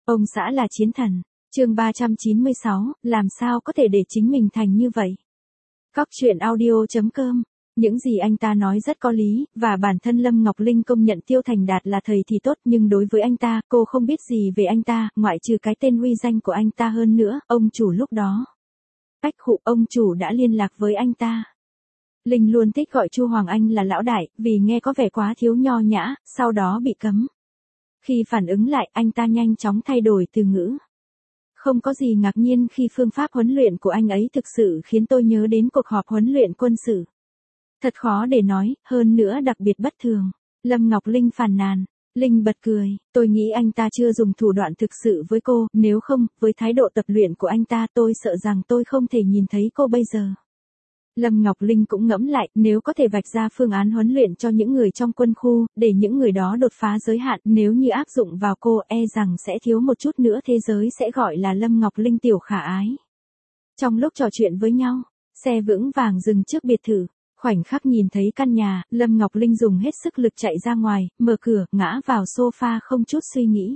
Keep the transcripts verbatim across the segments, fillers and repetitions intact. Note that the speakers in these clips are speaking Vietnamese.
Ông xã là chiến thần. Chương ba trăm chín mươi sáu, làm sao có thể để chính mình thành như vậy? Cóc truyện audio chấm com. Những gì anh ta nói rất có lý, và bản thân Lâm Ngọc Linh công nhận Tiêu Thành Đạt là thầy thì tốt, nhưng đối với anh ta, cô không biết gì về anh ta, ngoại trừ cái tên uy danh của anh ta. Hơn nữa, ông chủ lúc đó, Bách Khụ, ông chủ đã liên lạc với anh ta. Linh luôn thích gọi Chu Hoàng Anh là lão đại, vì nghe có vẻ quá thiếu nho nhã, sau đó bị cấm. Khi phản ứng lại, anh ta nhanh chóng thay đổi từ ngữ. Không có gì ngạc nhiên khi phương pháp huấn luyện của anh ấy thực sự khiến tôi nhớ đến cuộc họp huấn luyện quân sự. Thật khó để nói, hơn nữa đặc biệt bất thường. Lâm Ngọc Linh phàn nàn. Linh bật cười, tôi nghĩ anh ta chưa dùng thủ đoạn thực sự với cô, nếu không, với thái độ tập luyện của anh ta tôi sợ rằng tôi không thể nhìn thấy cô bây giờ. Lâm Ngọc Linh cũng ngẫm lại, nếu có thể vạch ra phương án huấn luyện cho những người trong quân khu, để những người đó đột phá giới hạn, nếu như áp dụng vào cô, e rằng sẽ thiếu một chút nữa thế giới sẽ gọi là Lâm Ngọc Linh tiểu khả ái. Trong lúc trò chuyện với nhau, xe vững vàng dừng trước biệt thự. Khoảnh khắc nhìn thấy căn nhà, Lâm Ngọc Linh dùng hết sức lực chạy ra ngoài, mở cửa, ngã vào sofa không chút suy nghĩ.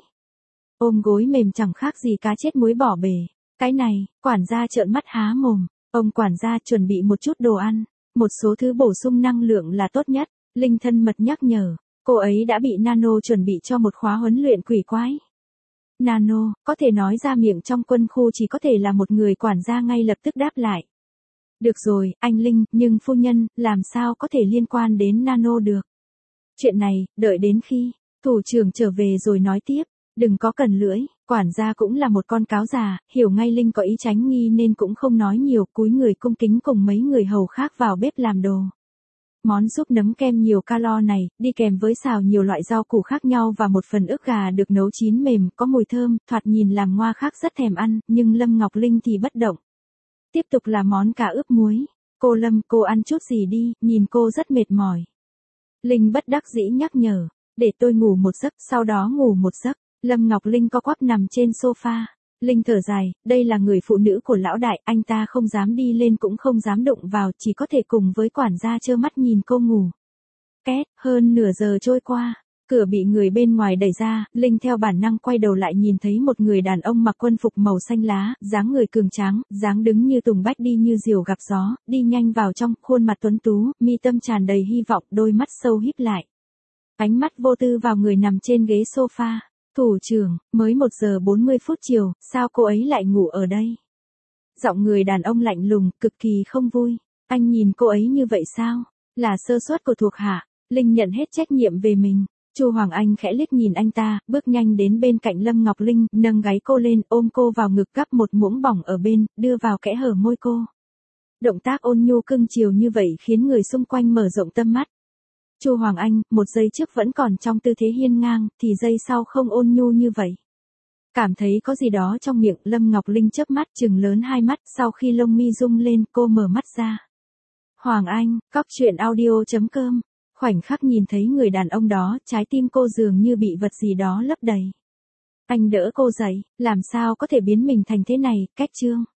Ôm gối mềm chẳng khác gì cá chết muối bỏ bể. Cái này, quản gia trợn mắt há mồm. Ông quản gia chuẩn bị một chút đồ ăn, một số thứ bổ sung năng lượng là tốt nhất. Linh thân mật nhắc nhở, cô ấy đã bị Nano chuẩn bị cho một khóa huấn luyện quỷ quái. Nano, có thể nói ra miệng trong quân khu chỉ có thể là một người. Quản gia ngay lập tức đáp lại. Được rồi, anh Linh, nhưng phu nhân, làm sao có thể liên quan đến Nano được? Chuyện này, đợi đến khi thủ trưởng trở về rồi nói tiếp, đừng có cần lưỡi. Quản gia cũng là một con cáo già, hiểu ngay Linh có ý tránh nghi nên cũng không nói nhiều, cúi người cung kính cùng mấy người hầu khác vào bếp làm đồ. Món súp nấm kem nhiều calo này, đi kèm với xào nhiều loại rau củ khác nhau và một phần ức gà được nấu chín mềm, có mùi thơm, thoạt nhìn làm ngoa khác rất thèm ăn, nhưng Lâm Ngọc Linh thì bất động. Tiếp tục là món cà ướp muối. Cô Lâm, cô ăn chút gì đi, nhìn cô rất mệt mỏi. Linh bất đắc dĩ nhắc nhở, để tôi ngủ một giấc, sau đó ngủ một giấc. Lâm Ngọc Linh co quắp nằm trên sofa. Linh thở dài, đây là người phụ nữ của lão đại, anh ta không dám đi lên cũng không dám đụng vào, chỉ có thể cùng với quản gia trơ mắt nhìn cô ngủ. Két, hơn nửa giờ trôi qua. Cửa bị người bên ngoài đẩy ra, Linh theo bản năng quay đầu lại nhìn thấy một người đàn ông mặc quân phục màu xanh lá, dáng người cường tráng, dáng đứng như tùng bách đi như diều gặp gió, đi nhanh vào trong, khuôn mặt tuấn tú, mi tâm tràn đầy hy vọng, đôi mắt sâu híp lại. Ánh mắt vô tư vào người nằm trên ghế sofa. Thủ trưởng, mới một giờ bốn mươi phút chiều, sao cô ấy lại ngủ ở đây? Giọng người đàn ông lạnh lùng, cực kỳ không vui. Anh nhìn cô ấy như vậy sao? Là sơ suất của thuộc hạ. Linh nhận hết trách nhiệm về mình. Chu Hoàng Anh khẽ liếc nhìn anh ta, bước nhanh đến bên cạnh Lâm Ngọc Linh, nâng gáy cô lên, ôm cô vào ngực, gắp một muỗng bỏng ở bên, đưa vào kẽ hở môi cô. Động tác ôn nhu cưng chiều như vậy khiến người xung quanh mở rộng tâm mắt. Chu Hoàng Anh, một giây trước vẫn còn trong tư thế hiên ngang, thì giây sau không ôn nhu như vậy. Cảm thấy có gì đó trong miệng, Lâm Ngọc Linh chớp mắt, trừng lớn hai mắt, sau khi lông mi rung lên, cô mở mắt ra. Hoàng Anh, cóc truyện audio chấm com. Khoảnh khắc nhìn thấy người đàn ông đó, trái tim cô dường như bị vật gì đó lấp đầy. Anh đỡ cô dậy, làm sao có thể biến mình thành thế này, cách chương.